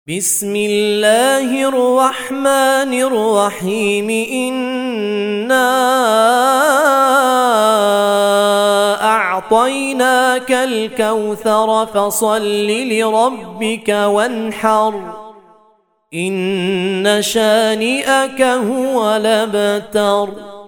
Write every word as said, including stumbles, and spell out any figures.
بسم الله الرحمن الرحيم إنا أعطيناك الكوثر فصل لربك وانحر إن شانئك هو الأبتر.